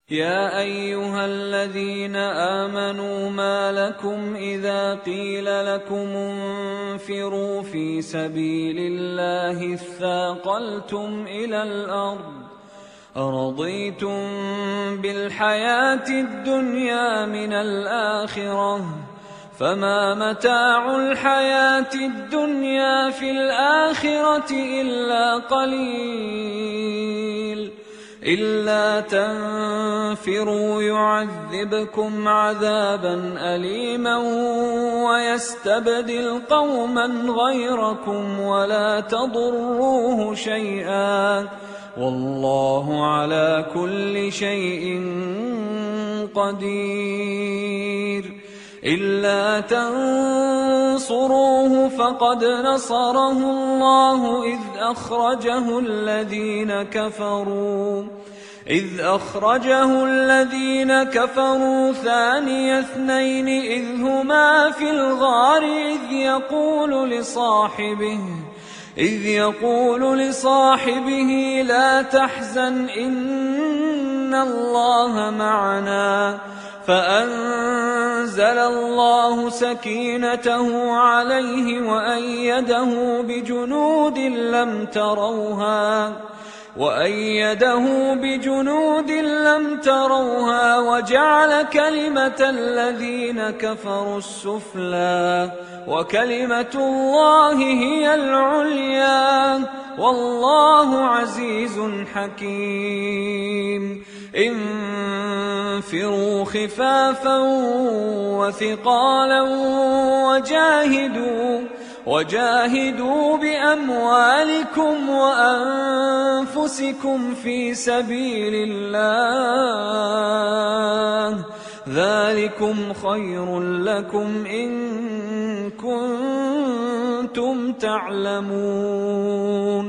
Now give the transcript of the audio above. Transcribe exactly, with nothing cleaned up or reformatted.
يا أيها الذين آمنوا ما لكم إذا قيل لكم انفروا في سبيل الله اثاقلتم إلى الأرض أرضيتم بالحياة الدنيا من الآخرة فما متاع الحياة الدنيا في الآخرة إلا قليل إلا تنفروا يعذبكم عذابا أليما ويستبدل قوما غيركم ولا تضروه شيئا والله على كل شيء قدير إلا تنصروه فقد نصره الله إذ أخرجه الذين كفروا إذ أخرجه الذين كفروا ثاني اثنين إذ هما في الغار إذ يقول لصاحبه إذ يقول لصاحبه لا تحزن إن الله معنا فأنزل الله سكينته عليه وأيده بجنود لم تروها وأيده بجنود لم تروها وجعل كلمة الذين كفروا السفلى وكلمة الله هي العليا والله عزيز حكيم انفروا خفافا وثقالا وجاهدوا وجاهدوا بأموالكم وأنفسكم في سبيل الله ذلكم خير لكم إن كنتم تعلمون.